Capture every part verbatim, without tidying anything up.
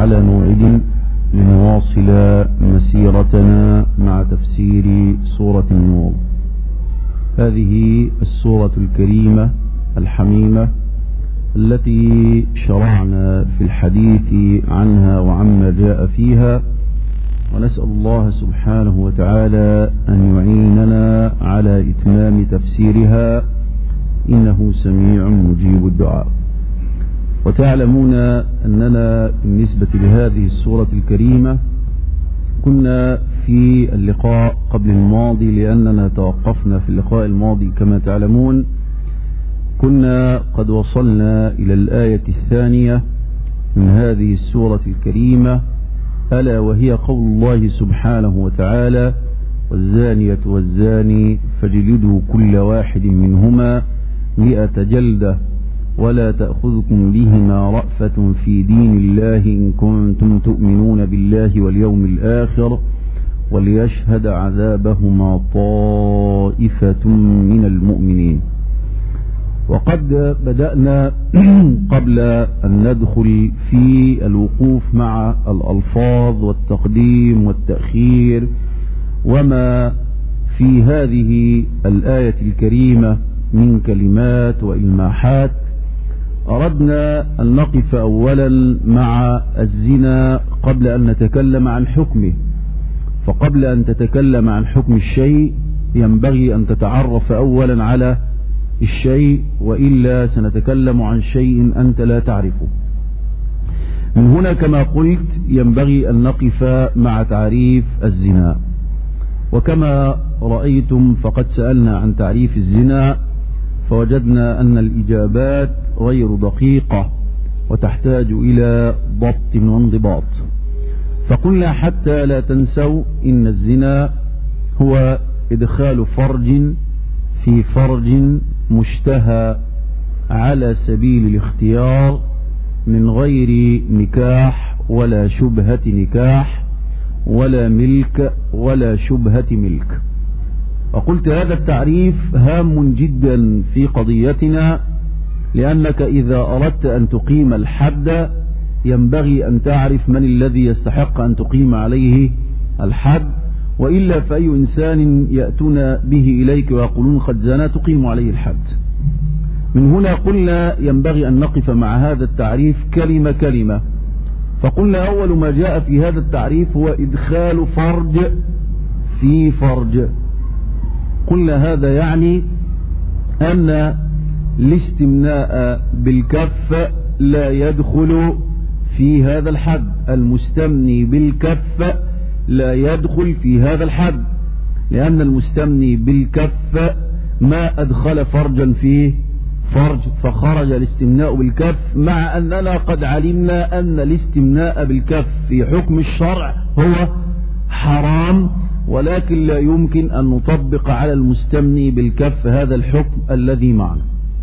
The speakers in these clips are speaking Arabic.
على موعد لنواصل مسيرتنا مع تفسير سورة النور. هذه السورة الكريمة الحميمة التي شرعنا في الحديث عنها وعما جاء فيها، ونسأل الله سبحانه وتعالى أن يعيننا على إتمام تفسيرها إنه سميع مجيب الدعاء. وتعلمون أننا بالنسبة لهذه السورة الكريمة كنا في اللقاء قبل الماضي، لأننا توقفنا في اللقاء الماضي كما تعلمون، كنا قد وصلنا إلى الآية الثانية من هذه السورة الكريمة، ألا وهي قول الله سبحانه وتعالى: والزانية والزاني فاجلدوا كل واحد منهما مئة جلدة ولا تأخذكم بهما رأفة في دين الله إن كنتم تؤمنون بالله واليوم الآخر وليشهد عذابهما طائفة من المؤمنين. وقد بدأنا قبل أن ندخل في الوقوف مع الألفاظ والتقديم والتأخير وما في هذه الآية الكريمة من كلمات وإلماحات، أردنا أن نقف أولا مع الزنا قبل أن نتكلم عن حكمه. فقبل أن تتكلم عن حكم الشيء ينبغي أن تتعرف أولا على الشيء، وإلا سنتكلم عن شيء أنت لا تعرفه. من هنا كما قلت ينبغي أن نقف مع تعريف الزنا، وكما رأيتم فقد سألنا عن تعريف الزنا فوجدنا أن الإجابات غير دقيقة وتحتاج إلى ضبط وانضباط. فقلنا حتى لا تنسوا إن الزنا هو إدخال فرج في فرج مشتهى على سبيل الاختيار من غير نكاح ولا شبهة نكاح ولا ملك ولا شبهة ملك. وقلت هذا التعريف هام جدا في قضيتنا، لأنك إذا أردت أن تقيم الحد ينبغي أن تعرف من الذي يستحق أن تقيم عليه الحد، وإلا فأي إنسان يأتون به إليك ويقولون قد زنى تقيم عليه الحد. من هنا قلنا ينبغي أن نقف مع هذا التعريف كلمة كلمة. فقلنا أول ما جاء في هذا التعريف هو إدخال فرج في فرج. قلنا هذا يعني أن الاستمناء بالكف لا يدخل في هذا الحد، المستمني بالكف لا يدخل في هذا الحد، لأن المستمني بالكف ما أدخل فرجا فيه فرج فخرج الاستمناء بالكف، مع أننا قد علمنا أن الاستمناء بالكف في حكم الشرع هو حرام، ولكن لا يمكن أن نطبق على المستمني بالكف هذا الحكم الذي معنا.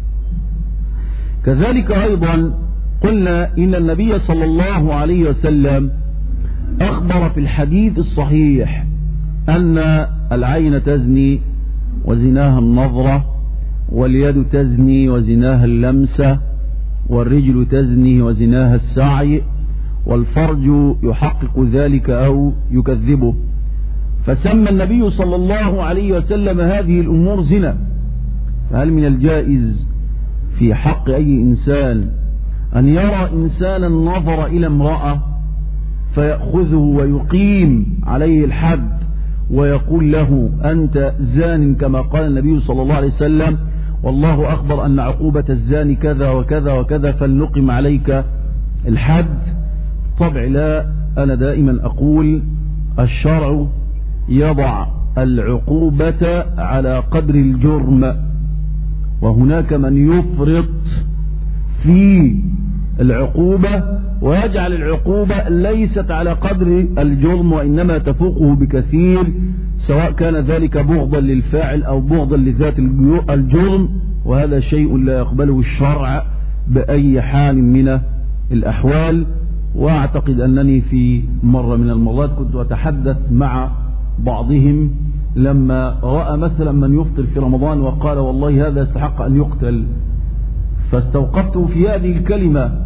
كذلك أيضا قلنا إن النبي صلى الله عليه وسلم أخبر في الحديث الصحيح أن العين تزني وزناها النظرة، واليد تزني وزناها اللمسة، والرجل تزني وزناها السعي، والفرج يحقق ذلك أو يكذبه. فسمى النبي صلى الله عليه وسلم هذه الأمور زنا. فهل من الجائز في حق أي إنسان أن يرى إنسانا نظر إلى امرأة فيأخذه ويقيم عليه الحد ويقول له أنت زان كما قال النبي صلى الله عليه وسلم والله أخبر أن عقوبة الزاني كذا وكذا وكذا فلنقم عليك الحد؟ طبع لا. أنا دائما أقول الشرع يضع العقوبة على قدر الجرم، وهناك من يفرط في العقوبة ويجعل العقوبة ليست على قدر الجرم وإنما تفوقه بكثير، سواء كان ذلك بغضا للفاعل أو بغضا لذات الجرم، وهذا شيء لا يقبله الشرع بأي حال من الأحوال. وأعتقد أنني في مرة من المرات كنت أتحدث مع بعضهم لما رأى مثلا من يفطر في رمضان وقال والله هذا يستحق أن يقتل، فاستوقفته في هذه الكلمة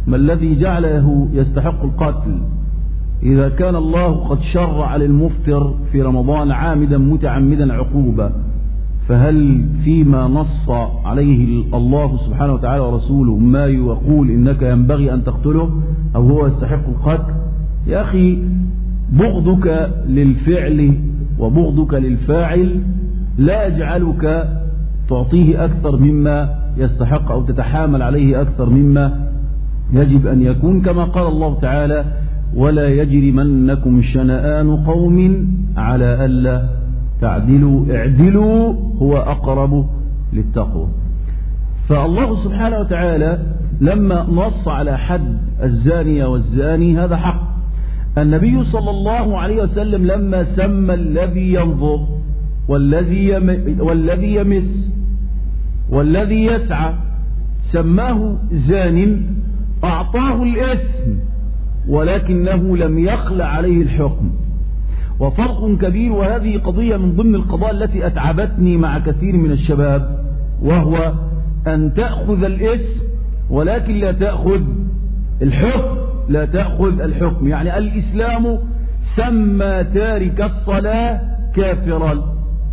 ما الذي جعله يستحق القتل إذا كان الله قد شرع للمفطر في رمضان عامدا متعمدا عقوبة؟ فهل فيما نص عليه الله سبحانه وتعالى ورسوله ما يقول إنك ينبغي أن تقتله أو هو يستحق القتل؟ يا أخي بغضك للفعل وبغضك للفاعل لا يجعلك تعطيه أكثر مما يستحق أو تتحامل عليه أكثر مما يجب أن يكون، كما قال الله تعالى: ولا يجرمنكم شنآن قوم على ألا تعدلوا اعدلوا هو أقرب للتقوى. فالله سبحانه وتعالى لما نص على حد الزانية والزاني هذا حق. النبي صلى الله عليه وسلم لما سمى الذي ينظر والذي والذي يمس والذي يسعى سماه زان، أعطاه الاسم ولكنه لم يخلع عليه الحكم، وفرق كبير. وهذه قضية من ضمن القضايا التي أتعبتني مع كثير من الشباب، وهو أن تأخذ الاسم ولكن لا تأخذ الحكم لا تأخذ الحكم. يعني الإسلام سمى تارك الصلاة كافرا،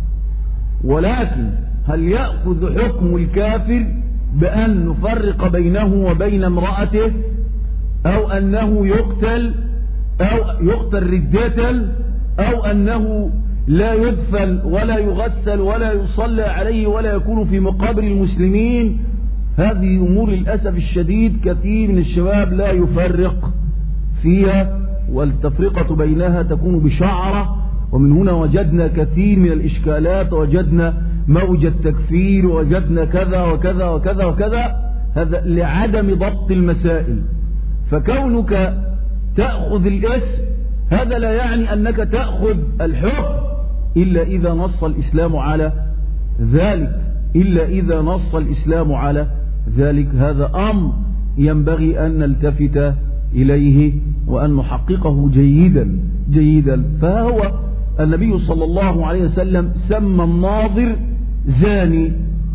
ولكن هل يأخذ حكم الكافر بأن نفرق بينه وبين امرأته، أو أنه يقتل أو يقتل ردة، أو أنه لا يدفن ولا يغسل ولا يصلى عليه ولا يكون في مقابر المسلمين؟ هذه أمور للأسف الشديد كثير من الشباب لا يفرق فيها، والتفرقة بينها تكون بشعرة. ومن هنا وجدنا كثير من الإشكالات، وجدنا موج التكفير، وجدنا كذا وكذا وكذا وكذا، هذا لعدم ضبط المسائل. فكونك تأخذ الاسم هذا لا يعني أنك تأخذ الحكم إلا إذا نص الإسلام على ذلك إلا إذا نص الإسلام على ذلك. هذا أمر ينبغي أن نلتفت إليه وأن نحققه جيدا جيدا. فهو النبي صلى الله عليه وسلم سمى الناظر زاني،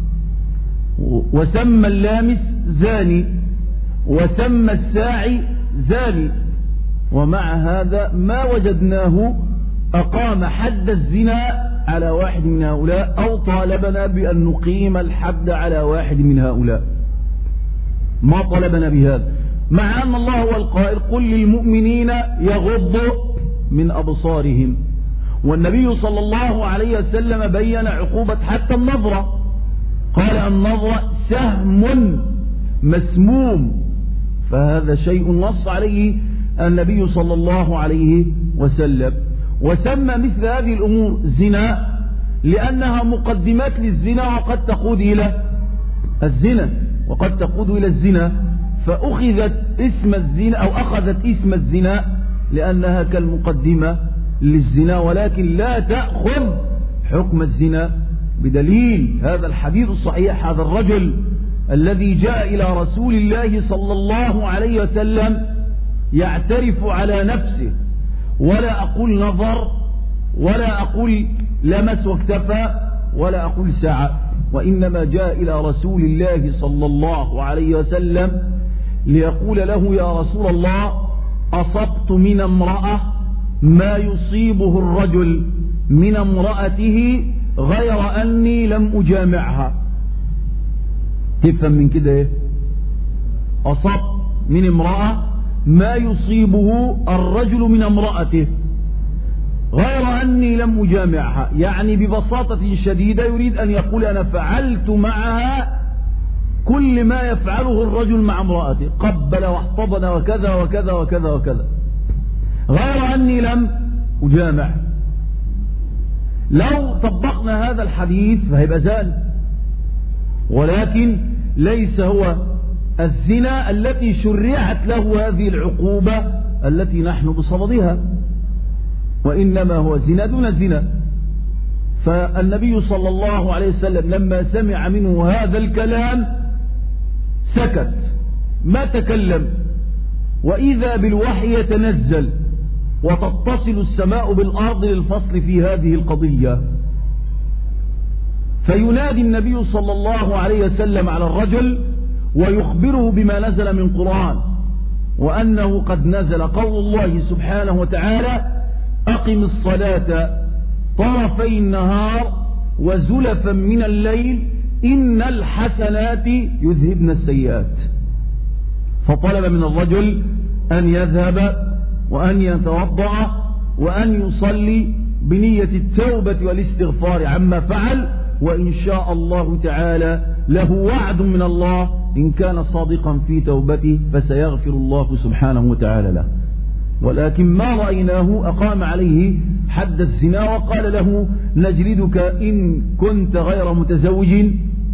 وسمى اللامس زاني، وسمى الساعي زاني، ومع هذا ما وجدناه أقام حد الزنا على واحد من هؤلاء أو طالبنا بأن نقيم الحد على واحد من هؤلاء. ما طلبنا بهذا، مع أن الله هو القائل: قل للمؤمنين يغضوا من أبصارهم. والنبي صلى الله عليه وسلم بين عقوبة حتى النظرة، قال: النظرة سهم مسموم. فهذا شيء نص عليه النبي صلى الله عليه وسلم. وسمى مثل هذه الأمور زنا لأنها مقدمات للزنا، وقد تقود إلى الزنا وقد تقود إلى الزنا فأخذت اسم الزنا أو أخذت اسم الزنا لأنها كالمقدمة للزنا، ولكن لا تأخذ حكم الزنا، بدليل هذا الحديث الصحيح. هذا الرجل الذي جاء إلى رسول الله صلى الله عليه وسلم يعترف على نفسه، ولا أقول نظر ولا أقول لمس واكتفى ولا أقول سعى، وإنما جاء إلى رسول الله صلى الله عليه وسلم ليقول له: يا رسول الله، أصبت من امرأة ما يصيبه الرجل من امرأته غير أني لم أجامعها. تفهم من كده إيه؟ أصبت من امرأة ما يصيبه الرجل من امرأته غير أني لم أجامعها، يعني ببساطة شديدة يريد أن يقول: أنا فعلت معها كل ما يفعله الرجل مع امرأته، قبل واحتضن وكذا وكذا وكذا وكذا، غير أني لم أجامع. لو طبقنا هذا الحديث فهيبقى زان، ولكن ليس هو الزنا التي شرعت له هذه العقوبة التي نحن بصددها، وإنما هو زنا دون زنا. فالنبي صلى الله عليه وسلم لما سمع منه هذا الكلام سكت ما تكلم، وإذا بالوحي يتنزل وتتصل السماء بالأرض للفصل في هذه القضية. فينادي النبي صلى الله عليه وسلم على الرجل ويخبره بما نزل من قرآن، وأنه قد نزل قول الله سبحانه وتعالى أقم الصلاة طرفي النهار وزلفا من الليل إن الحسنات يذهبن السيئات. فطلب من الرجل أن يذهب وأن يتوضأ وأن يصلي بنية التوبة والاستغفار عما فعل، وإن شاء الله تعالى له وعد من الله إن كان صادقا في توبته فسيغفر الله سبحانه وتعالى له. ولكن ما رأيناه أقام عليه حد الزنا وقال له نجلدك إن كنت غير متزوج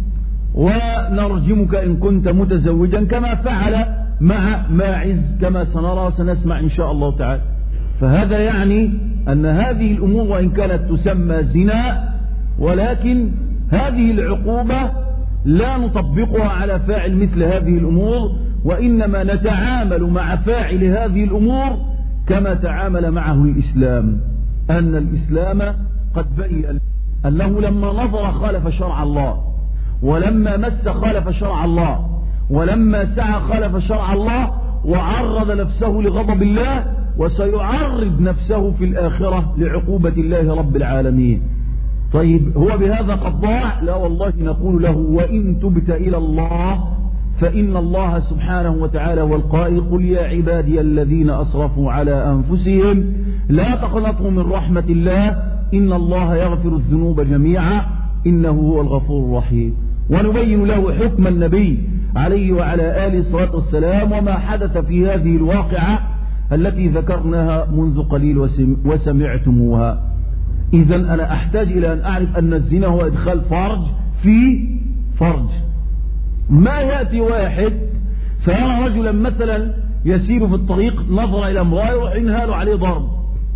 ونرجمك إن كنت متزوجا، كما فعل مع ماعز كما سنرى سنسمع إن شاء الله تعالى. فهذا يعني أن هذه الأمور وإن كانت تسمى زنا، ولكن هذه العقوبة لا نطبقها على فاعل مثل هذه الأمور، وإنما نتعامل مع فاعل هذه الأمور كما تعامل معه الإسلام، أن الإسلام قد بين أنه لما نظر خالف شرع الله، ولما مس خالف شرع الله، ولما سعى خالف شرع الله، وعرض نفسه لغضب الله، وسيعرض نفسه في الآخرة لعقوبة الله رب العالمين. طيب هو بهذا قد ضاع؟ لا والله، نقول له وإن تبت إلى الله فإن الله سبحانه وتعالى هو القائل قل يا عبادي الذين أسرفوا على أنفسهم لا تقنطوا من رحمة الله إن الله يغفر الذنوب جميعا إنه هو الغفور الرحيم. ونبين له حكم النبي عليه وعلى آله الصلاة والسلام وما حدث في هذه الواقعة التي ذكرناها منذ قليل وسمعتموها. إذن أنا أحتاج إلى أن أعرف أن الزنا هو إدخال فرج في فرج. ما يأتي واحد فيرى رجلا مثلا يسير في الطريق نظر إلى امرأة يروح ينهال عليه ضرب،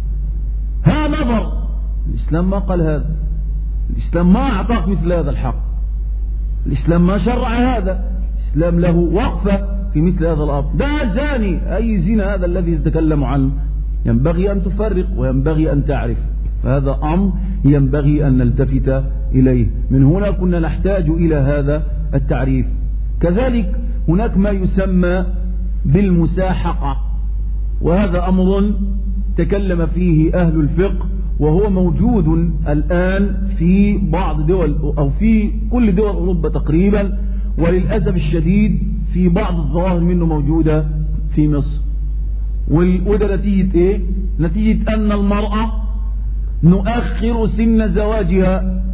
ها نظر. الإسلام ما قال هذا، الإسلام ما أعطاك مثل هذا الحق، الإسلام ما شرع هذا، الإسلام له وقفة في مثل هذا الأمر. ده زاني، أي زنا هذا الذي يتكلم عنه؟ ينبغي أن تفرق وينبغي أن تعرف، فهذا أمر ينبغي أن نلتفت إليه. من هنا كنا نحتاج إلى هذا التعريف. كذلك هناك ما يسمى بالمساحقة، وهذا أمر تكلم فيه أهل الفقه، وهو موجود الآن في بعض دول أو في كل دول أوروبا تقريبا، وللأسف الشديد في بعض الظواهر منه موجودة في مصر. وده نتيجة إيه؟ نتيجة أن المرأة نؤخر سن زواجها،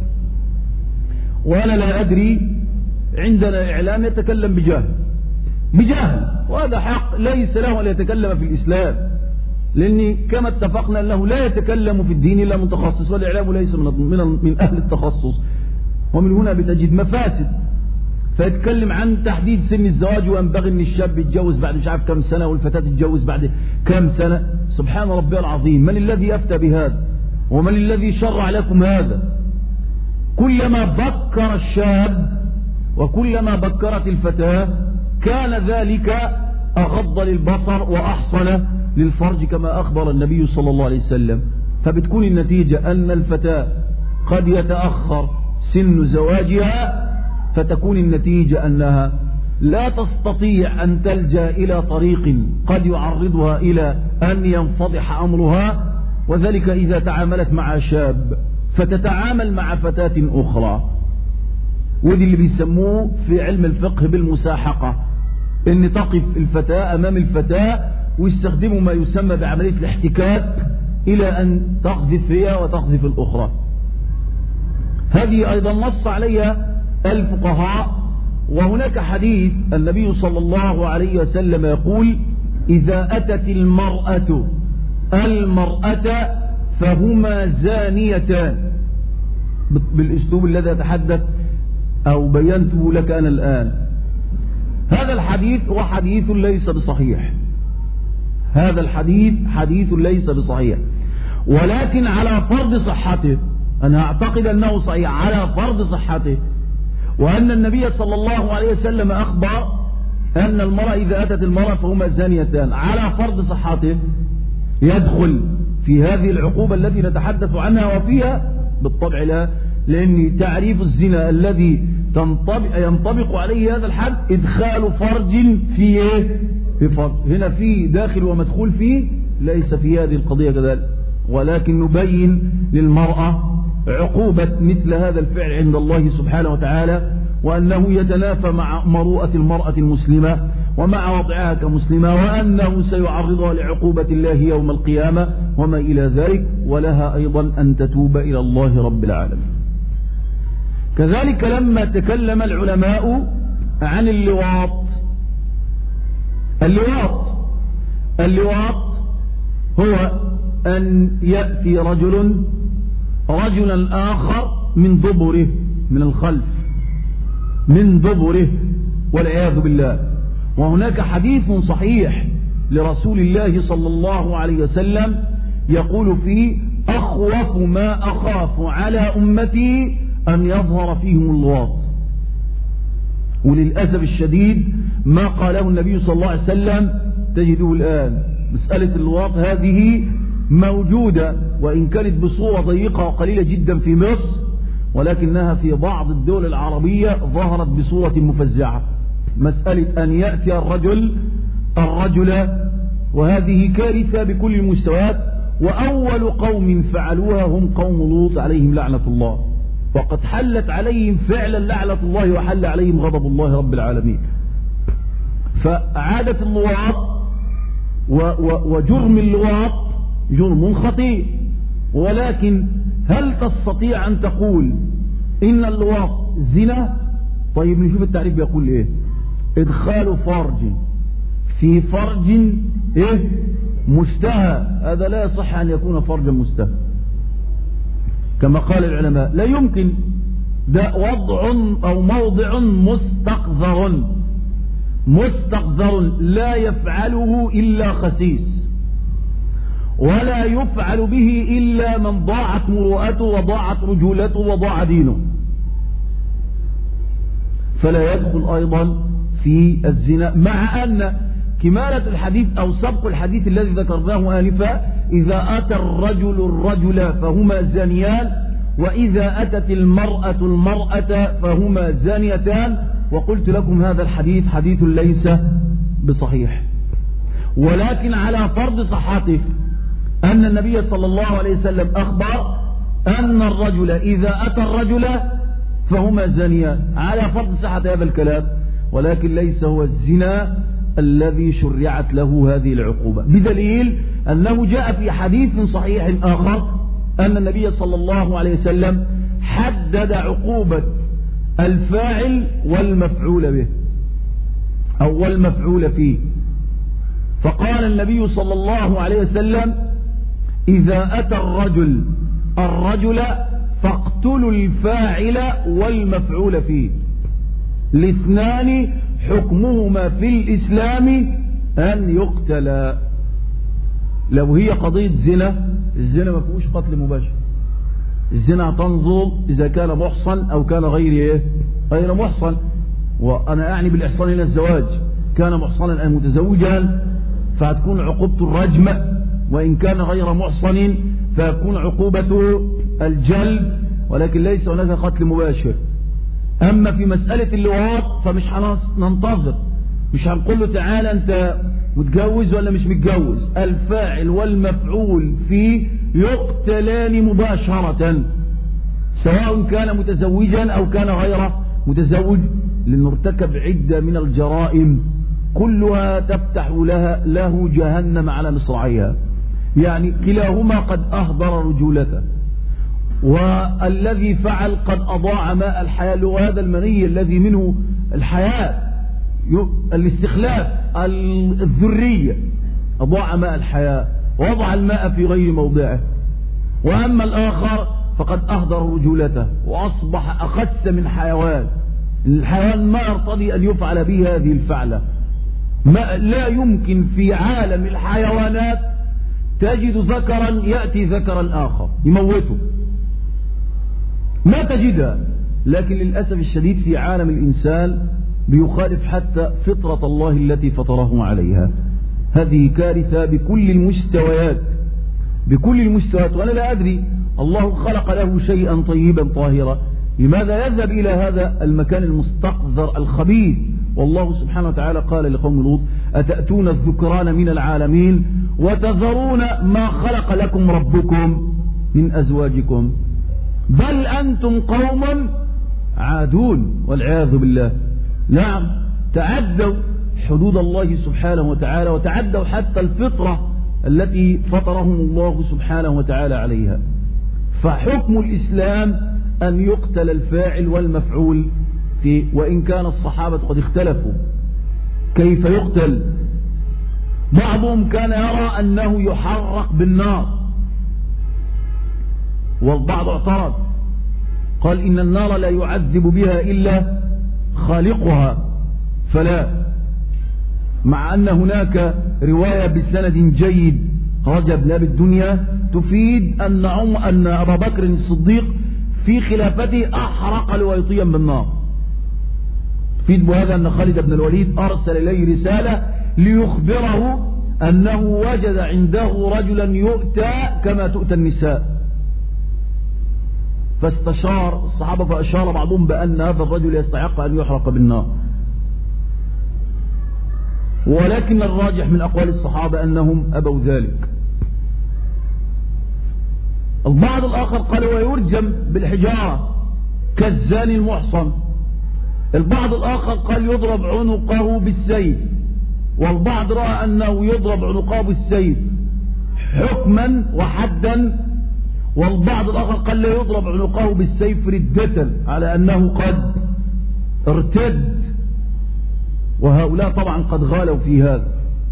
وأنا لا أدري، عندنا إعلام يتكلم بجهل بجهل وهذا حق ليس له أن يتكلم في الإسلام، لأن كما اتفقنا أنه لا يتكلم في الدين إلا متخصص، والإعلام ليس من, من, من أهل التخصص. ومن هنا بتجد مفاسد، فيتكلم عن تحديد سن الزواج، وينبغي أن الشاب يتجوز بعد مش عارف كم سنة والفتاة تتجوز بعد كم سنة. سبحان ربي العظيم، من الذي يفتى بهذا؟ ومن الذي شرع لكم هذا؟ كلما بكر الشاب وكلما بكرت الفتاة كان ذلك أغض للبصر وأحصن للفرج كما أخبر النبي صلى الله عليه وسلم. فبتكون النتيجة أن الفتاة قد يتأخر سن زواجها، فتكون النتيجة أنها لا تستطيع أن تلجأ إلى طريق قد يعرضها إلى أن ينفضح أمرها، وذلك إذا تعاملت مع شاب فتتعامل مع فتاة أخرى. ودي اللي بيسموه في علم الفقه بالمساحقة، ان تقف الفتاة امام الفتاة ويستخدموا ما يسمى بعملية الاحتكاك الى ان تقذف هي وتقذف الاخرى. هذه ايضا نص عليها الفقهاء. وهناك حديث النبي صلى الله عليه وسلم يقول اذا اتت المرأة المرأة فهما زانيتان، بالاسلوب الذي اتحدث أو بينته لك أنا الآن. هذا الحديث هو حديث ليس بصحيح، هذا الحديث حديث ليس بصحيح، ولكن على فرض صحته، أنا أعتقد أنه صحيح على فرض صحته، وأن النبي صلى الله عليه وسلم أخبر أن المرأة إذا أتت المرأة فهما زانيتان على فرض صحته، يدخل في هذه العقوبة التي نتحدث عنها، وفيها بالطبع لا، لأن تعريف الزنا الذي تنطبق ينطبق عليه هذا الحد إدخال فرج في في فرج. هنا في داخل ومدخول فيه، ليس في هذه القضية كذلك، ولكن نبين للمرأة عقوبة مثل هذا الفعل عند الله سبحانه وتعالى، وأنه يتنافى مع مروءة المرأة المسلمة ومع وضعها كمسلمة، وأنه سيعرضها لعقوبة الله يوم القيامة وما إلى ذلك، ولها أيضا أن تتوب إلى الله رب العالمين. كذلك لما تكلم العلماء عن اللواط، اللواط اللواط هو أن يأتي رجل رجلا آخر من دبره، من الخلف، من دبره والعياذ بالله. وهناك حديث صحيح لرسول الله صلى الله عليه وسلم يقول فيه: أخوف ما أخاف على أمتي أن يظهر فيهم اللواط. وللأسف الشديد ما قاله النبي صلى الله عليه وسلم تجده الآن. مسألة اللواط هذه موجودة، وإن كانت بصورة ضيقة وقليلة جدا في مصر، ولكنها في بعض الدول العربية ظهرت بصورة مفزعة. مسألة أن يأتي الرجل الرجل وهذه كارثة بكل المستويات. وأول قوم فعلوها هم قوم لوط عليهم لعنة الله، وقد حلت عليهم فعلا لعنة الله وحل عليهم غضب الله رب العالمين. فعادة اللواط وجرم اللواط جرم خطير، ولكن هل تستطيع أن تقول إن اللواط زنا؟ طيب نشوف التعريف بيقول إيه: إدخال فرج في فرج إيه مشتهى. هذا لا يصح أن يكون فرجا مشتهى كما قال العلماء، لا يمكن. ده وضع أو موضع مستقذر، مستقذر لا يفعله إلا خسيس، ولا يفعل به إلا من ضاعت مروءته وضاعت رجولته وضاع دينه، فلا يدخل أيضا في الزنا. مع أن كمالة الحديث أو سبق الحديث الذي ذكرناه آنفا: إذا أتى الرجل الرجل فهما زانيان، وإذا أتت المرأة المرأة فهما زانيتان. وقلت لكم هذا الحديث حديث ليس بصحيح، ولكن على فرض صحته أن النبي صلى الله عليه وسلم أخبر أن الرجل إذا أتى الرجل فهما زانيان، على فرض صحة هذا الكلام، ولكن ليس هو الزنا الذي شرعت له هذه العقوبة، بدليل أنه جاء في حديث صحيح آخر أن النبي صلى الله عليه وسلم حدد عقوبة الفاعل والمفعول به أو والمفعول فيه. فقال النبي صلى الله عليه وسلم: إذا أتى الرجل الرجل فاقتلوا الفاعل والمفعول فيه، الاثنان حكمهما في الإسلام أن يقتلا. لو هي قضية زنا، الزنا ما فيهوش قتل مباشر، الزنا تنظر إذا كان محصن أو كان غير إيه غير محصن. وأنا أعني بالإحصان إلى الزواج، كان محصنا أو متزوجا فهتكون عقوبة الرجم، وإن كان غير محصن فيكون عقوبة الجلد، ولكن ليس هناك قتل مباشر. أما في مسألة اللواط فمش هننتظر، مش هنقول له تعالى أنت متجوز ولا مش متجوز، الفاعل والمفعول فيه يقتلان مباشرة، سواء كان متزوجا أو كان غير متزوج، لأنه ارتكب عدة من الجرائم كلها تفتح لها له جهنم على مصراعيها. يعني كلاهما قد أهدر رجولته، والذي فعل قد أضاع ماء الحياة، وهذا المني الذي منه الحياة، الاستخلاف الذرية، أضاع ماء الحياة ووضع الماء في غير موضعه. وأما الآخر فقد أهدر رجولته وأصبح أخس من حيوان، الحيوان ما يرتضي أن يفعل به هذه الفعلة. ما لا يمكن في عالم الحيوانات تجد ذكرا يأتي ذكرا آخر يموته، ما تجدها. لكن للأسف الشديد في عالم الإنسان بيخالف حتى فطرة الله التي فطره عليها. هذه كارثة بكل المستويات، بكل المستويات. وأنا لا أدري، الله خلق له شيئا طيبا طاهرا، لماذا يذهب إلى هذا المكان المستقذر الخبيث؟ والله سبحانه وتعالى قال لقوم لوط: أتأتون الذكران من العالمين وتذرون ما خلق لكم ربكم من أزواجكم بل أنتم قوم عادون والعياذ بالله. نعم، تعدوا حدود الله سبحانه وتعالى وتعدوا حتى الفطرة التي فطرهم الله سبحانه وتعالى عليها. فحكم الإسلام أن يقتل الفاعل والمفعول فيه، وإن كان الصحابة قد اختلفوا كيف يقتل. بعضهم كان يرى أنه يحرق بالنار، والبعض اعترض قال إن النار لا يعذب بها إلا خالقها فلا، مع أن هناك رواية بسند جيد خرج ابن أبي الدنيا تفيد أن عم أن أبا بكر الصديق في خلافته أحرق لويطيا بالنار. تفيد بهذا أن خالد بن الوليد أرسل إليه رسالة ليخبره أنه وجد عنده رجلا يؤتى كما تؤتى النساء، فاستشار الصحابة فأشار بعضهم بأن هذا الرجل يستحق أن يحرق بالنار، ولكن الراجح من أقوال الصحابة أنهم أبوا ذلك. البعض الآخر قال ويرجم بالحجارة كالزاني المحصن. البعض الآخر قال يضرب عنقه بالسيف، والبعض رأى أنه يضرب عنقه بالسيف حكما وحدا، والبعض الآخر قال لا يضرب عنقه بالسيف ردة على أنه قد ارتد، وهؤلاء طبعا قد غالوا في هذا.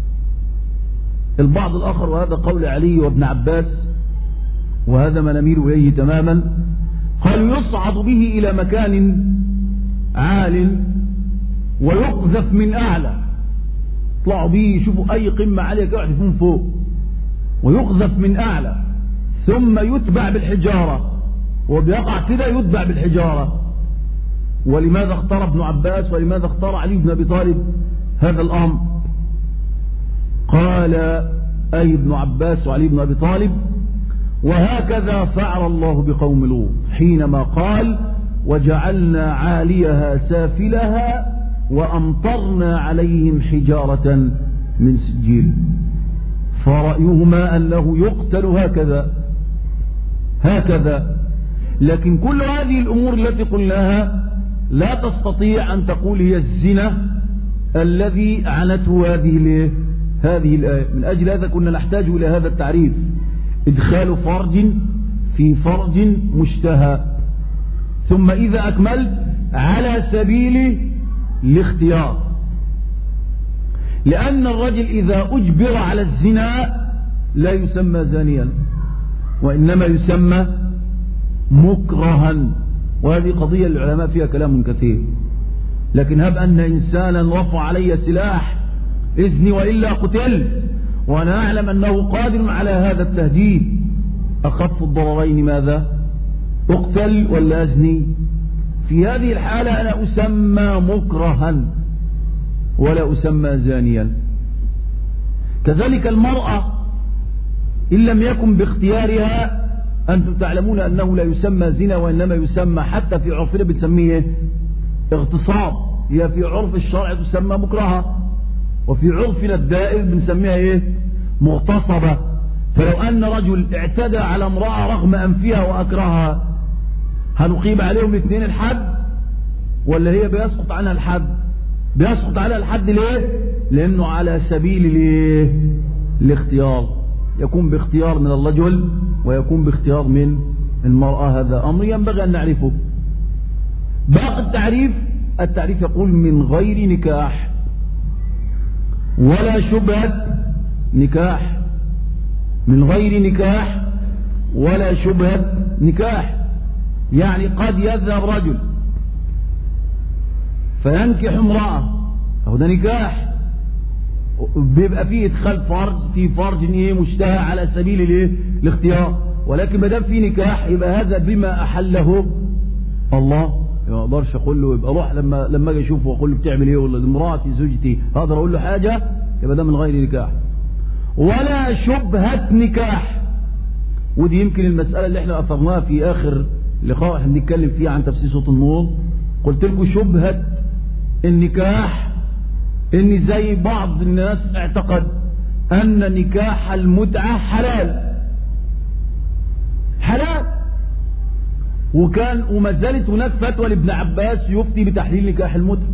البعض الآخر وهذا قول علي وابن عباس وهذا ما نميل إليه تماما، قال يصعد به إلى مكان عال ويقذف من أعلى، يطلعوا به يشوفوا أي قمة عالية كده يحدفون فوق ويقذف من أعلى، ثم يتبع بالحجارة، وبيقع كده يتبع بالحجارة. ولماذا اختار ابن عباس ولماذا اختار علي بن أبي طالب هذا الأمر؟ قال أي ابن عباس وعلي بن أبي طالب وهكذا فعل الله بقوم لوط حينما قال وجعلنا عاليها سافلها وأمطرنا عليهم حجارة من سجيل. فرأيهما أنه يقتل هكذا هكذا. لكن كل هذه الأمور التي قلناها لا تستطيع أن تقول هي الزنا الذي عنته هذه هذه الآية. من أجل هذا كنا نحتاج إلى هذا التعريف: إدخال فرج في فرج مشتهى، ثم إذا أكملت على سبيل الاختيار. لأن الرجل إذا أجبر على الزنا لا يسمى زانيا، وإنما يسمى مكرها، وهذه قضية العلماء فيها كلام كثير. لكن هب أن إنسانا رفع علي سلاح إذني وإلا قتلت، وأنا أعلم أنه قادر على هذا التهديد، أخف الضررين ماذا؟ أقتل ولا أزني؟ في هذه الحالة أنا أسمى مكرها ولا أسمى زانيا. كذلك المرأة إن لم يكن باختيارها، أنتم تعلمون أنه لا يسمى زنا، وإنما يسمى حتى في عرفنا بنسميه اغتصاب. هي في عرف الشرع تسمى مكرهة، وفي عرفنا الدائر بنسميها ايه؟ مغتصبة. فلو أن رجل اعتدى على امرأة رغم أنفها وأكرهها، هنقيم عليهم الاثنين الحد ولا هي بيسقط عنها الحد؟ بيسقط عليها الحد. ليه؟ لأنه على سبيل الايه؟ الاختيار، يكون باختيار من الرجل ويكون باختيار من المرأة. هذا أمر ينبغي أن نعرفه. باقي التعريف، التعريف يقول من غير نكاح ولا شبهة نكاح، من غير نكاح ولا شبهة نكاح. يعني قد يذهب رجل فينكح امرأة، فهو ده نكاح، بيبقى فيه ادخال فرج في فرج ايه مشتهى على سبيل الايه الاختيار. ولكن ما دام فيه نكاح يبقى هذا بما احله الله. ما اقدرش اقول له يبقى روح لما لما اجي اشوفه واقول له بتعمل ايه ولا امراتي زوجتي، اقدر اقول له حاجه؟ يبقى ده من غير نكاح. ولا شبهة نكاح، ودي يمكن المسألة اللي احنا اثرناها في اخر لقاء احنا بنتكلم فيه عن تفسير صوت النور. قلت لكم شبهة النكاح ان زي بعض الناس اعتقد ان نكاح المتعة حلال حلال، وكان وما زالت هناك فتوى لابن عباس يفتي بتحليل نكاح المتعة،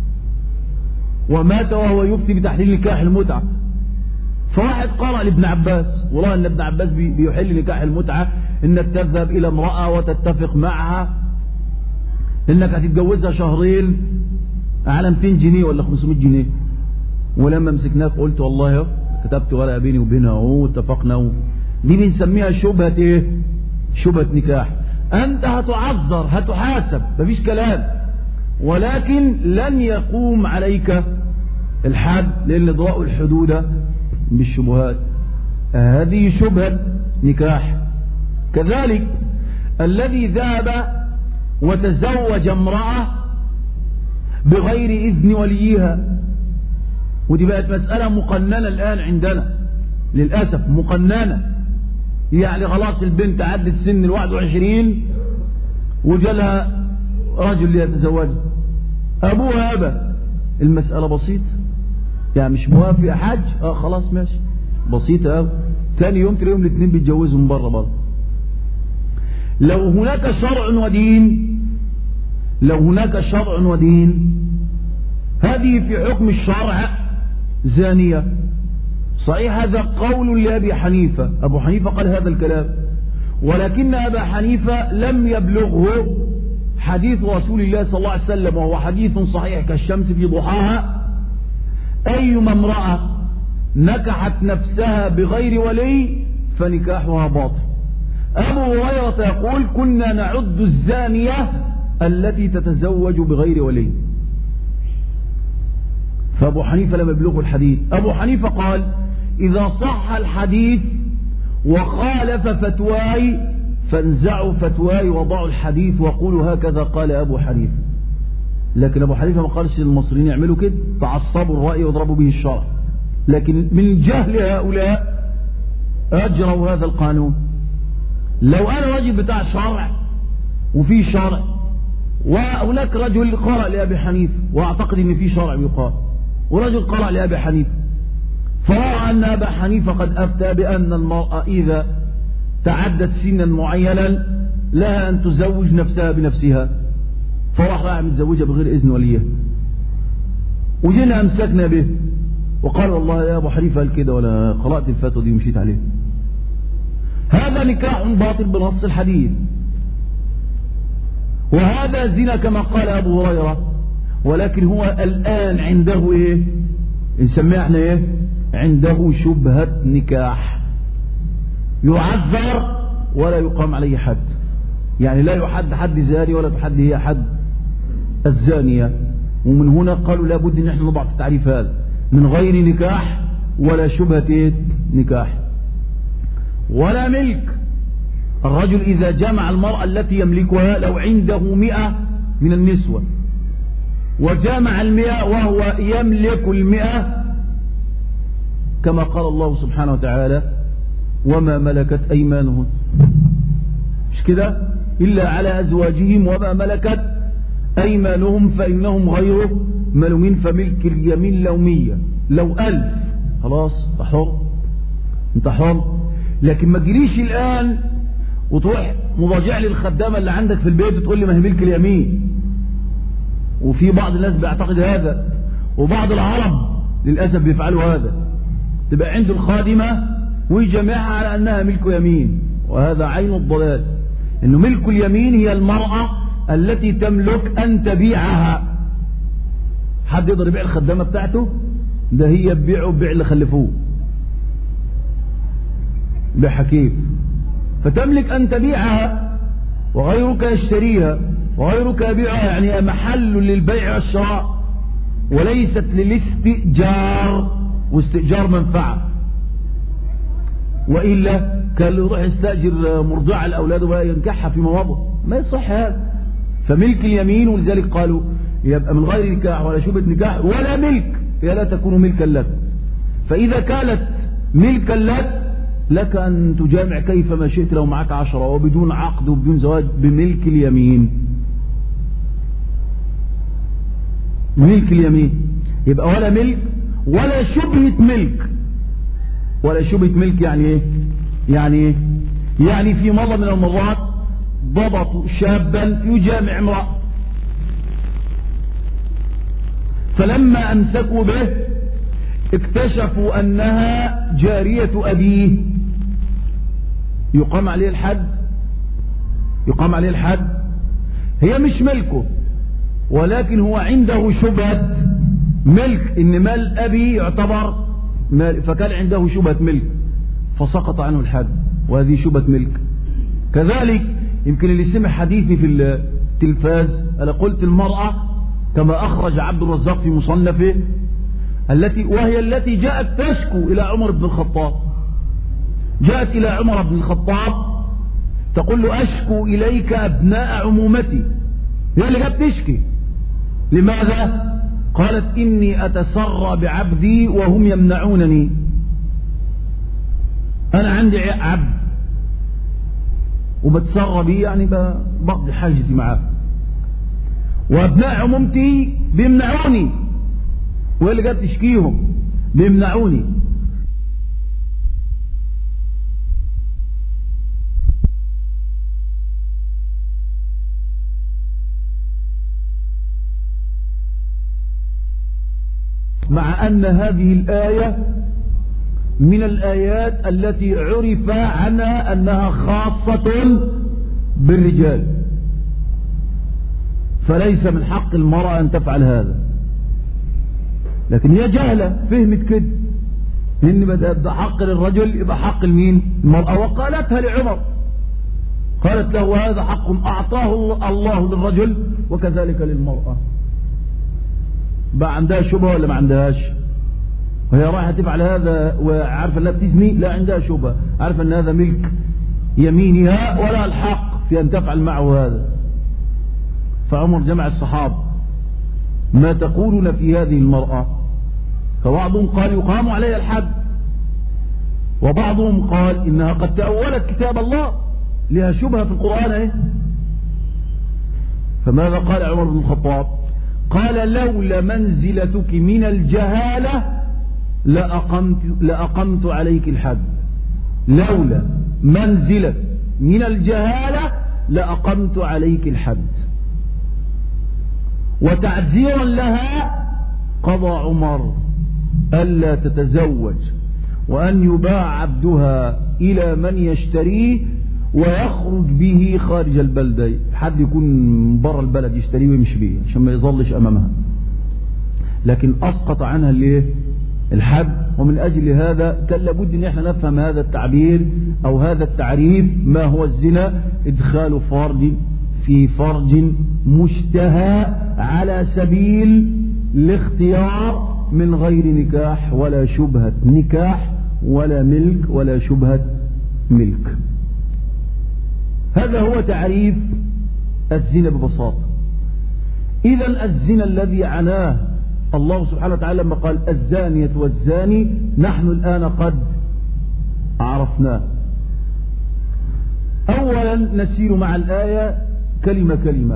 ومات وهو يفتي بتحليل نكاح المتعة. فواحد قرأ لابن عباس والله ان ابن عباس بيحل نكاح المتعة، انك تذهب الى امرأة وتتفق معها انك هتتجوزها شهرين على مئتين جنيه ولا خمسمائة جنيه، ولما مسكناك قلت والله كتبت ورقة بيني وبينها واتفقنا. دي بنسميها شبهة ايه؟ شبهة نكاح. انت هتعذر هتحاسب مفيش كلام، ولكن لن يقوم عليك الحد، لان ضراء الحدود بالشبهات. هذه شبهة نكاح. كذلك الذي ذهب وتزوج امرأة بغير إذن وليها، ودي بقت مسألة مقننة الآن عندنا للأسف، مقننة. يعني خلاص البنت عدت سن الواحد وعشرين وجالها رجل ليتزوجها، أبوها أبى، المسألة بسيطة، يعني مش موافق حج، اه خلاص ماشي بسيطة أوي، ثاني يوم تلاقيهم الاثنين بيتجوزوا من بره بره. لو هناك شرع ودين لو هناك شرع ودين هذه في حكم الشرع زانية. صحيح هذا قول لأبي حنيفة، أبو حنيفة قال هذا الكلام، ولكن أبا حنيفة لم يبلغه حديث رسول الله صلى الله عليه وسلم، وهو حديث صحيح كالشمس في ضحاها: أيما امرأة نكحت نفسها بغير ولي فنكاحها باطل. أبو هريرة يقول: كنا نعد الزانية التي تتزوج بغير ولي. فأبو حنيفة لم يبلغه الحديث. أبو حنيفة قال: إذا صح الحديث وخالف فتواي فانزعوا فتواي وضعوا الحديث وقولوا هكذا قال أبو حنيفة. لكن أبو حنيفة ما قالش المصريين يعملوا كده، تعصبوا الرأي وضربوا به الشرع، لكن من جهل هؤلاء أجروا هذا القانون. لو أنا رجل بتاع شرع وفي شرع، وهناك رجل قرأ لأبي حنيفة وأعتقد أن في شرع يقال، ورجل قرأ لأبي حنيفة فرأى أن أبا حنيفة قد أفتى بأن المرأة إذا تعدت سنا معينا لها أن تزوج نفسها بنفسها، فراح راح متزوجها بغير إذن وليها، وجينا أمسكنا به وقال والله يا أبو حنيفة قال كده، ولا قرأت الفتوى دي ومشيت عليه. هذا نكاح باطل بنص الحديث، وهذا زنا كما قال أبو هريرة، ولكن هو الآن عنده إيه؟ نسميه احنا إيه؟ عنده شبهة نكاح، يعذر ولا يقام عليه حد، يعني لا يحد حد زاني ولا تحد هي حد الزانية. ومن هنا قالوا لابد ان احنا نضع في التعريف هذا: من غير نكاح ولا شبهة نكاح ولا ملك. الرجل إذا جمع المرأة التي يملكها، لو عنده مئة من النسوة وجمع المئة وهو يملك المئة، كما قال الله سبحانه وتعالى: وما ملكت أيمانهم، مش كده؟ إلا على أزواجهم وما ملكت أيمانهم فإنهم غير ملومين. فملك اليمين لو مية لو ألف خلاص انت حر، انت حر. لكن ما تجريش الآن وتروح مضاجع لي الخدامة اللي عندك في البيت وتقول لي ما هي ملك اليمين. وفي بعض الناس بيعتقد هذا، وبعض العرب للأسف بيفعلوا هذا، تبقى عنده الخادمة ويجمعها على أنها ملك يمين، وهذا عين الضلال. إنه ملك اليمين هي المرأة التي تملك أن تبيعها. حد يقدر يبيع الخدامة بتاعته؟ ده هي تبيعه بيع اللي خلفوه، بيعها كيف؟ فتملك أن تبيعها وغيرك يشتريها وغيرك يبيعها، يعني محل للبيع والشراء وليست للاستئجار، واستئجار منفعة. وإلا كان يروح يستأجر مرضعة الأولاد وبقى ينكحها في مواضع، ما يصح هذا. فملك اليمين، ولذلك قالوا يبقى من غير نكاح ولا شبهة نكاح ولا ملك، هي لا تكون ملكا لك. فإذا كانت ملكا لك لك أن تجامع كيفما شئت لو معك عشرة وبدون عقد وبدون زواج بملك اليمين. ملك اليمين. يبقى ولا ملك ولا شبهة ملك. ولا شبهة ملك يعني ايه؟ يعني ايه؟ يعني في مرة من المرات ضبطوا شابا يجامع امرأة، فلما امسكوا به اكتشفوا انها جارية ابيه، يقام عليه الحد. يقام عليه الحد. هي مش ملكه، ولكن هو عنده شبهة ملك، ان مال ابي يعتبر مال، فكان عنده شبهة ملك فسقط عنه الحد، وهذه شبهة ملك. كذلك يمكن اللي سمع حديثي في التلفاز انا قلت المرأة كما اخرج عبد الرزاق في مصنفه، التي وهي التي جاءت تشكو الى عمر بن الخطاب، جاءت الى عمر بن الخطاب تقول له اشكو اليك ابناء عمومتي. هي اللي جاءت تشكي. لماذا؟ قالت اني اتسرى بعبدي وهم يمنعونني. انا عندي عبد وبتسرى بيه، يعني بقضي حاجتي معاه، وابناء عمومتي بيمنعوني، وهي اللي جاءت تشكيهم بيمنعوني. مع أن هذه الآية من الآيات التي عرف عنها أنها خاصة بالرجال، فليس من حق المرأة أن تفعل هذا، لكن هي جهلة فهمت كده إن بدأ حق للرجل يبقى حق المين؟ المرأة. وقالتها لعمر، قالت له هذا حق أعطاه الله للرجل وكذلك للمرأة. بقى عندها شبهة ولا ما عندهاش؟ وهي رايحة تفعل هذا وعارفة انها بتزني؟ لا، عندها شبهة، عارفة ان هذا ملك يمينها ولا الحق في ان تفعل معه هذا. فعمر جمع الصحابة، ما تقولون في هذه المرأة؟ فبعضهم قال يقام عليها الحد، وبعضهم قال انها قد تأولت كتاب الله، لها شبهة في القرآن ايه. فماذا قال عمر بن الخطاب؟ قال لولا منزلتك من الجهالة لأقمت, لأقمت عليك الحد. لولا منزلة من الجهالة لأقمت عليك الحد. وتعزيرا لها قضى عمر ألا تتزوج، وأن يباع عبدها إلى من يشتريه ويخرج به خارج البلدة، حد يكون برا البلد يشتريه ويمشي به عشان ما يظلش أمامها، لكن أسقط عنها الايه؟ الحد. ومن أجل هذا كان لابد أن احنا نفهم هذا التعبير أو هذا التعريف. ما هو الزنا؟ إدخال فرج في فرج مشتهى على سبيل الاختيار من غير نكاح ولا شبهة نكاح ولا ملك ولا شبهة ملك. هذا هو تعريف الزنا ببساطة. إذا الزنا الذي عناه الله سبحانه وتعالى لما قال الزانية والزاني، نحن الآن قد عرفناه. أولا نسير مع الآية كلمة كلمة.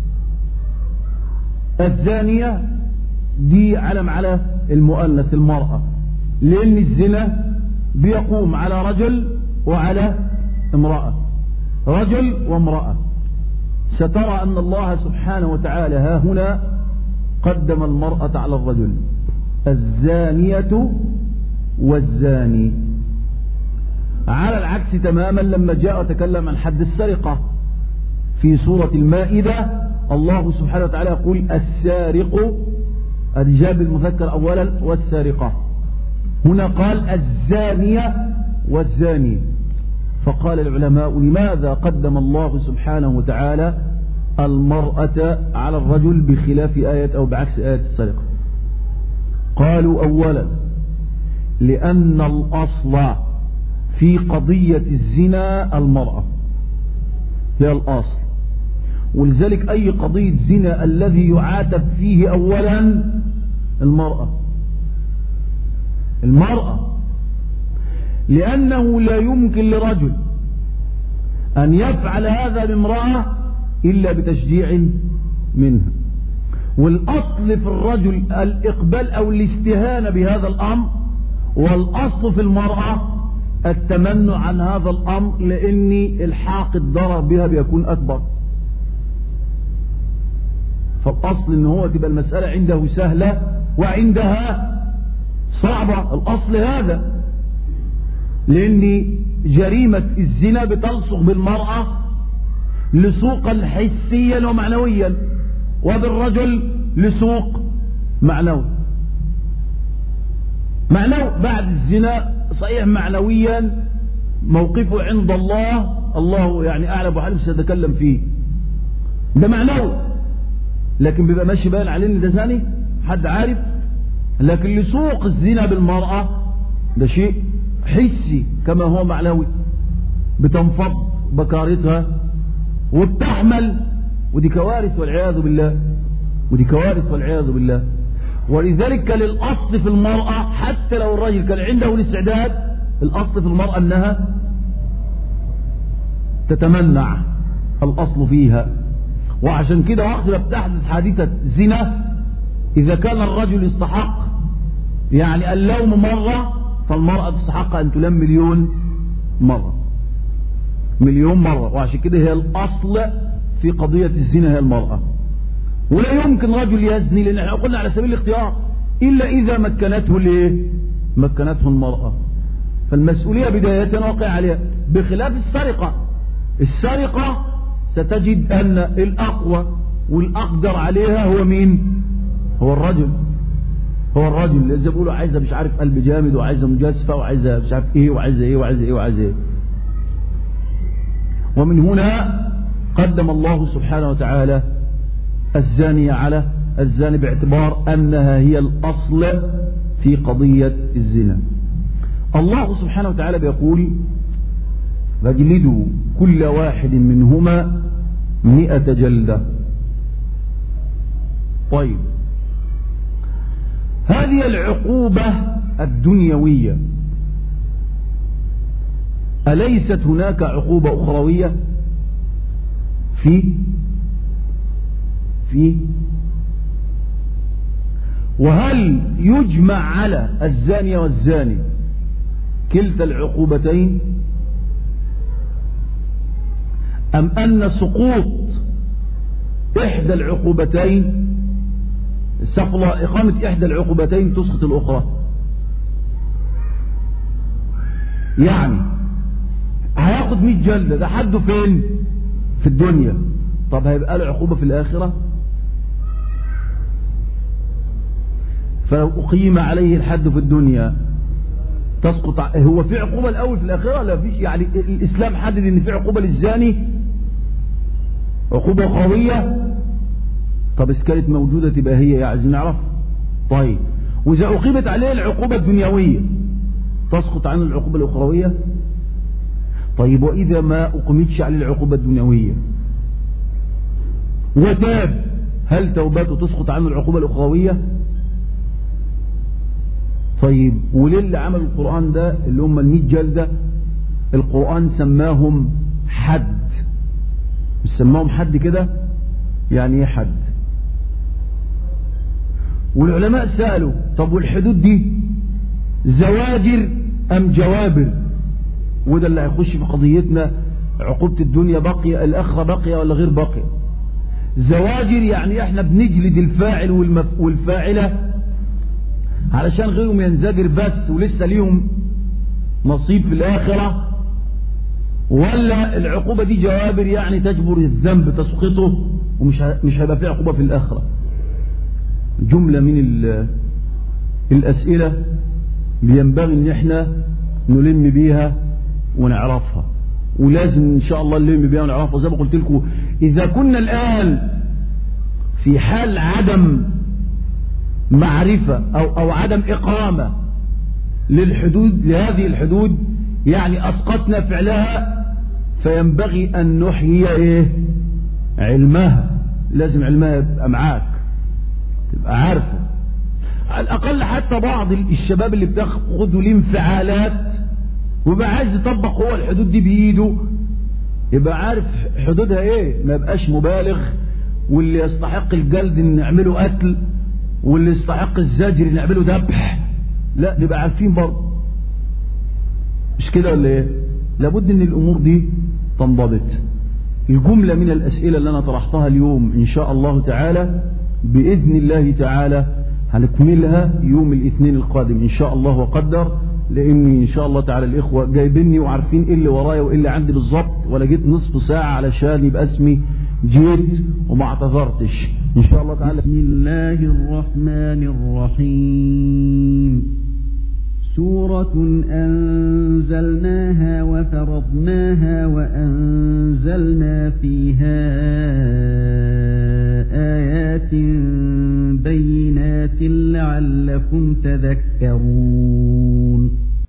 الزانية دي علم على المؤنث المرأة، لأن الزنا بيقوم على رجل وعلى امرأة، رجل وامرأة. سترى أن الله سبحانه وتعالى ها هنا قدم المرأة على الرجل. الزانية والزاني، على العكس تماما لما جاء وتكلم عن حد السرقة في سورة المائدة، الله سبحانه وتعالى يقول السارق، الجاب المذكر أولا، والسارقة. هنا قال الزانية والزاني. فقال العلماء لماذا قدم الله سبحانه وتعالى المرأة على الرجل بخلاف آية أو بعكس آية السرقة؟ قالوا أولا لأن الأصل في قضية الزنا المرأة هي الأصل، ولذلك أي قضية زنا الذي يعاتب فيه أولا المرأة المرأة لأنه لا يمكن لرجل أن يفعل هذا بامرأة إلا بتشجيع منها. والأصل في الرجل الإقبال أو الاستهانة بهذا الأمر، والأصل في المرأة التمنع عن هذا الأمر، لأن الحاق الضرر بها بيكون أكبر. فالأصل إن هو تبقى المسألة عنده سهلة وعندها صعبة، الأصل هذا، لأن جريمة الزنا بتلصق بالمرأة لسوقا حسيا ومعنويا، وبالرجل لسوق معنوي. معنوي بعد الزنا صحيح، معنويا موقفه عند الله الله يعني أعلم وحلم سيتكلم فيه، ده معنوي، لكن بيبقى ماشي باين عليه ان ده زاني، حد عارف. لكن لسوق الزنا بالمرأة ده شيء حسي كما هو معنوي، بتنفض بكارتها وبتحمل، ودي كوارث والعياذ بالله، ودي كوارث والعياذ بالله. ولذلك للأصل في المرأة حتى لو الرجل كان عنده الاستعداد، الأصل في المرأة أنها تتمنع، الأصل فيها. وعشان كده وقت ما بتحدث حادثة زنا، إذا كان الرجل يستحق يعني اللوم مرة، فالمرأة تستحق أن تلام مليون مرة، مليون مرة. وعشان كده هي الأصل في قضية الزنا هي المرأة. ولا يمكن رجل يزني، لأن احنا قلنا على سبيل الاختيار، إلا إذا مكنته ليه؟ مكنته المرأة. فالمسؤولية بداية واقع عليها، بخلاف السرقة. السرقة ستجد أن الأقوى والأقدر عليها هو مين؟ هو الرجل. هو الرجل اللي زي بيقولوا عايزة مش عارف قلب جامد، وعايزة مجازفة، وعايزة مش عارف ايه، وعايزة ايه وعايزة ايه وعايزة ايه. ومن هنا قدم الله سبحانه وتعالى الزانية على الزاني، باعتبار أنها هي الأصل في قضية الزنا. الله سبحانه وتعالى بيقول: فاجلدوا كل واحد منهما مئة جلدة. طيب، هذه العقوبة الدنيوية، أليست هناك عقوبة أخروية؟ في في وهل يجمع على الزانية والزاني كلتا العقوبتين، أم أن سقوط إحدى العقوبتين سقط إقامة إحدى العقوبتين تسقط الأخرى؟ يعني هياخد مئة جلدة، ده حده فين؟ في الدنيا. طب هيبقى له عقوبة في الآخرة؟ فلو أقيم عليه الحد في الدنيا تسقط. هو في عقوبة الأول في الآخرة؟ لا فيش. يعني الإسلام حدد إن في عقوبة للزاني، عقوبة قوية. طب إذا كانت موجودة تبقى هي، عايزين نعرف. طيب، وإذا أقيمت عليه العقوبة الدنيوية تسقط عنه العقوبة الأخروية؟ طيب، وإذا ما أقيمتش عليه العقوبة الدنيوية وتاب، هل توبته تسقط عنه العقوبة الأخروية؟ طيب، وليه اللي عمل القرآن ده اللي هم المئة جلدة القرآن سماهم حد؟ مش سماهم حد كده؟ يعني ايه حد؟ والعلماء سألوا: طب والحدود دي زواجر أم جوابر؟ وده اللي هيخش في قضيتنا، عقوبة الدنيا باقية، الآخرة باقية ولا غير باقية؟ زواجر يعني احنا بنجلد الفاعل والمف... والفاعلة علشان غيرهم ينزجر بس ولسه ليهم نصيب في الآخرة، ولا العقوبة دي جوابر يعني تجبر الذنب تسقطه ومش ه... مش هيبقى فيه عقوبة في الآخرة؟ جملة من ال... الأسئلة بينبغي ان احنا نلم بيها ونعرفها، ولازم ان شاء الله نلم بيها ونعرفها. زي ما قلت لكم، اذا كنا الآن في حال عدم معرفة أو, أو عدم إقامة للحدود، لهذه الحدود، يعني أسقطنا فعلها، فينبغي أن نحيي إيه؟ علمها. لازم علمها يبقى معاك، تبقى عارفه. على الأقل حتى بعض الشباب اللي بتاخدوا الانفعالات ويبقى عايز يطبق هو الحدود دي بإيده، يبقى عارف حدودها إيه، ما يبقاش مبالغ واللي يستحق الجلد نعمله قتل، واللي يستحق الزجر نعمله ذبح. لا، نبقى عارفين برضه، مش كده ولا ايه؟ لابد ان الامور دي تنضبط. الجملة من الاسئلة اللي انا طرحتها اليوم ان شاء الله تعالى باذن الله تعالى هنكملها يوم الاثنين القادم ان شاء الله وقدر، لاني ان شاء الله تعالى الاخوة جايبيني وعارفين ايه اللي ورايا وايه اللي عندي بالظبط، ولا جيت نصف ساعة علشان يبقى اسمي جيت وما اعتذرتش ان شاء الله تعالى. بسم الله الرحمن الرحيم. سورة أنزلناها وفرضناها وأنزلنا فيها آيات بينات لعلكم تذكرون.